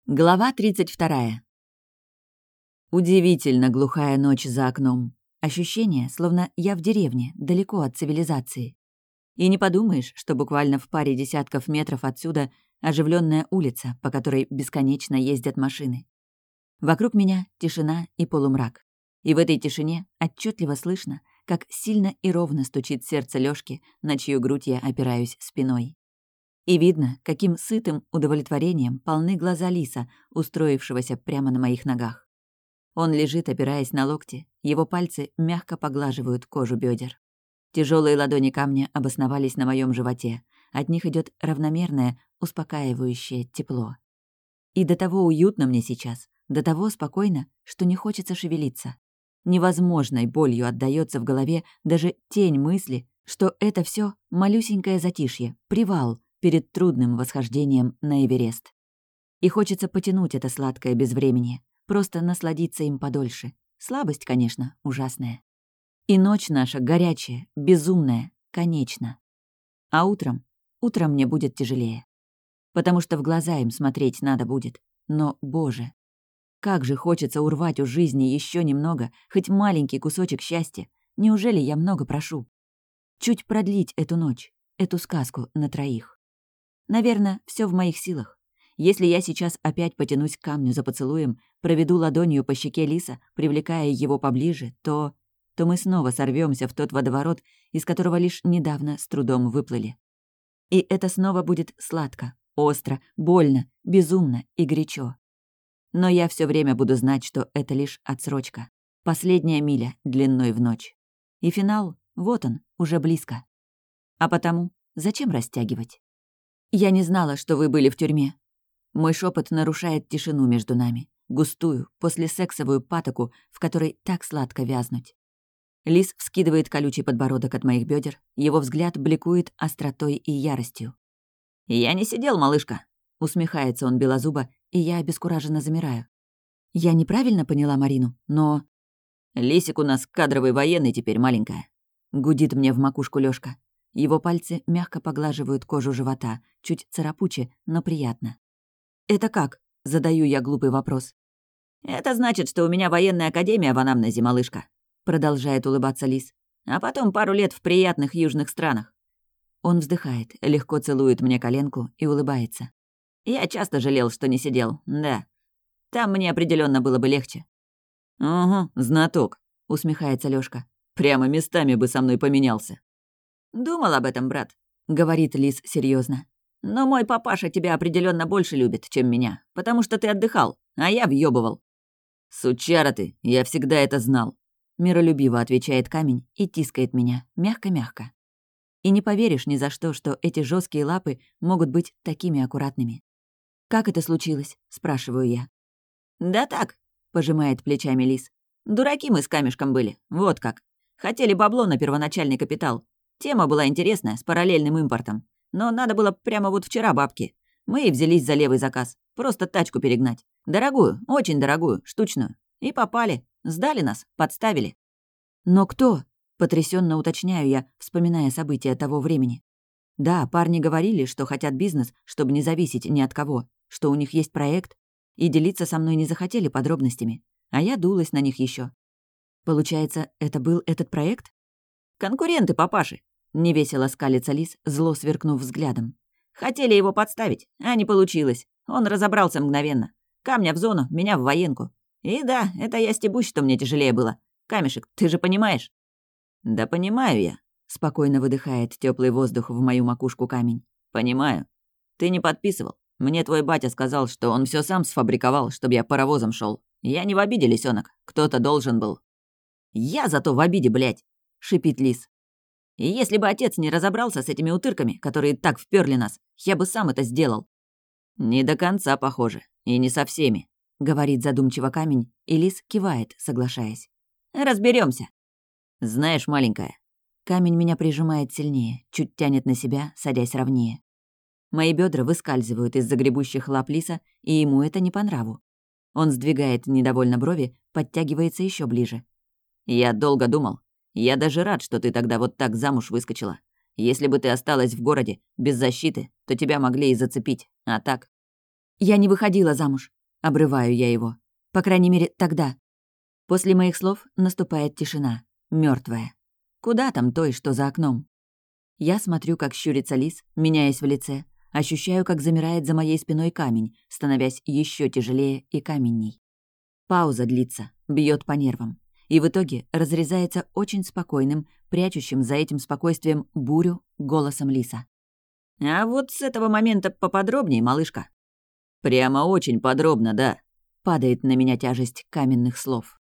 Глава 32. Удивительно глухая ночь за окном. Ощущение, словно я в деревне, далеко от цивилизации. И не подумаешь, что буквально в паре десятков метров отсюда оживленная улица, по которой бесконечно ездят машины. Вокруг меня тишина и полумрак. И в этой тишине отчетливо слышно, как сильно и ровно стучит сердце Лёшки, на чью грудь я опираюсь спиной. И видно, каким сытым удовлетворением полны глаза лиса, устроившегося прямо на моих ногах. Он лежит, опираясь на локти, его пальцы мягко поглаживают кожу бедер. Тяжелые ладони камня обосновались на моем животе, от них идет равномерное, успокаивающее тепло. И до того уютно мне сейчас, до того спокойно, что не хочется шевелиться. Невозможной болью отдаётся в голове даже тень мысли, что это всё малюсенькое затишье, привал перед трудным восхождением на Эверест. И хочется потянуть это сладкое безвременье, просто насладиться им подольше. Слабость, конечно, ужасная. И ночь наша горячая, безумная, конечна. А утром мне будет тяжелее. Потому что в глаза им смотреть надо будет. Но, Боже, как же хочется урвать у жизни еще немного, хоть маленький кусочек счастья. Неужели я много прошу? Чуть продлить эту ночь, эту сказку на троих. Наверное, все в моих силах. Если я сейчас опять потянусь к камню за поцелуем, проведу ладонью по щеке лиса, привлекая его поближе, то мы снова сорвемся в тот водоворот, из которого лишь недавно с трудом выплыли. И это снова будет сладко, остро, больно, безумно и горячо. Но я все время буду знать, что это лишь отсрочка. Последняя миля длиной в ночь. И финал, вот он, уже близко. А потому зачем растягивать? «Я не знала, что вы были в тюрьме». Мой шепот нарушает тишину между нами, густую, послесексовую патоку, в которой так сладко вязнуть. Лис вскидывает колючий подбородок от моих бедер, его взгляд бликует остротой и яростью. «Я не сидел, малышка», — усмехается он белозубо, и я обескураженно замираю. Я неправильно поняла Марину, но... «Лисик у нас кадровый военный теперь, маленькая», — гудит мне в макушку Лёшка. Его пальцы мягко поглаживают кожу живота, чуть царапуче, но приятно. «Это как?» — задаю я глупый вопрос. «Это значит, что у меня военная академия в анамнезе, малышка», — продолжает улыбаться лис. «А потом пару лет в приятных южных странах». Он вздыхает, легко целует мне коленку и улыбается. «Я часто жалел, что не сидел, да. Там мне определенно было бы легче». «Угу, знаток», — усмехается Лёшка. «Прямо местами бы со мной поменялся». «Думал об этом, брат», — говорит лис серьезно. «Но мой папаша тебя определенно больше любит, чем меня, потому что ты отдыхал, а я въёбывал». «Сучара ты, я всегда это знал», — миролюбиво отвечает камень и тискает меня, мягко-мягко. И не поверишь ни за что, что эти жесткие лапы могут быть такими аккуратными. «Как это случилось?» — спрашиваю я. «Да так», — пожимает плечами лис. «Дураки мы с камешком были, вот как. Хотели бабло на первоначальный капитал. Тема была интересная, с параллельным импортом. Но надо было прямо вот вчера бабки. Мы и взялись за левый заказ. Просто тачку перегнать. Дорогую, очень дорогую, штучную. И попали. Сдали нас, подставили». «Но кто?» — потрясенно уточняю я, вспоминая события того времени. Да, парни говорили, что хотят бизнес, чтобы не зависеть ни от кого, что у них есть проект, и делиться со мной не захотели подробностями. А я дулась на них еще. Получается, это был этот проект? «Конкуренты папаши», — невесело скалится лис, зло сверкнув взглядом. «Хотели его подставить, а не получилось. Он разобрался мгновенно. Камня в зону, меня в военку. И да, это я стебусь, что мне тяжелее было. Камешек, ты же понимаешь?» «Да понимаю я», — спокойно выдыхает теплый воздух в мою макушку камень. «Понимаю. Ты не подписывал. Мне твой батя сказал, что он все сам сфабриковал, чтобы я паровозом шел. Я не в обиде, лисенок. Кто-то должен был». «Я зато в обиде, блядь!» — шипит лис. «И если бы отец не разобрался с этими утырками, которые так вперли нас, я бы сам это сделал». «Не до конца, похоже. И не со всеми», — говорит задумчиво камень, и лис кивает, соглашаясь. Разберемся. «Знаешь, маленькая...» Камень меня прижимает сильнее, чуть тянет на себя, садясь ровнее. Мои бедра выскальзывают из загребущих лап лиса, и ему это не по нраву. Он сдвигает недовольно брови, подтягивается еще ближе. «Я долго думал. Я даже рад, что ты тогда вот так замуж выскочила. Если бы ты осталась в городе, без защиты, то тебя могли и зацепить. А так...» «Я не выходила замуж», — обрываю я его. По крайней мере, тогда. После моих слов наступает тишина, мертвая. Куда там той, что за окном? Я смотрю, как щурится лис, меняясь в лице, ощущаю, как замирает за моей спиной камень, становясь еще тяжелее и каменней. Пауза длится, бьет по нервам. И в итоге разрезается очень спокойным, прячущим за этим спокойствием бурю голосом лиса. «А вот с этого момента поподробнее, малышка». «Прямо очень подробно, да», — падает на меня тяжесть каменных слов.